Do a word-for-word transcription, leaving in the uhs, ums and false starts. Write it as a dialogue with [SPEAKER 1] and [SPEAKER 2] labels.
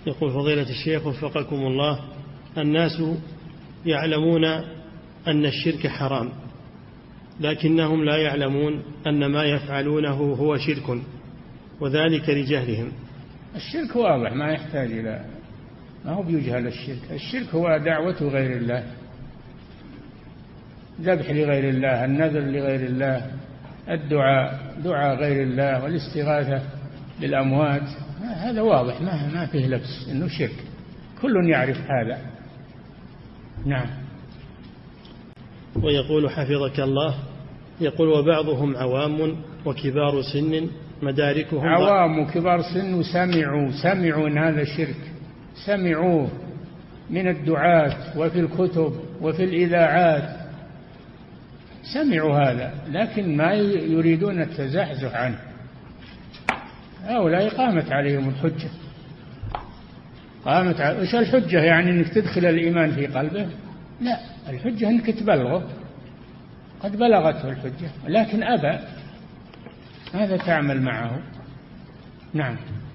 [SPEAKER 1] يقول فضيلة الشيخ وفقكم الله، الناس يعلمون أن الشرك حرام، لكنهم لا يعلمون أن ما يفعلونه هو شرك، وذلك لجهلهم.
[SPEAKER 2] الشرك واضح، ما يحتاج إلى، ما هو بيجهل الشرك. الشرك هو دعوة غير الله، ذبح لغير الله، النذر لغير الله، الدعاء دعاء غير الله، والاستغاثة بالأموات. هذا واضح، ما ما فيه لبس إنه شرك، كل يعرف هذا. نعم.
[SPEAKER 1] ويقول حفظك الله، يقول وبعضهم عوام وكبار سن مداركهم،
[SPEAKER 2] عوام وكبار سن وسمعوا سمعوا أن هذا شرك، سمعوه من الدعاة وفي الكتب وفي الإذاعات، سمعوا هذا لكن ما يريدون التزحزح عنه. هؤلاء قامت عليهم الحجة. قامت على... إيش الحجة؟ يعني أنك تدخل الإيمان في قلبه؟ لا، الحجة أنك تبلغه، قد بلغته الحجة لكن أبى، ماذا تعمل معه؟ نعم.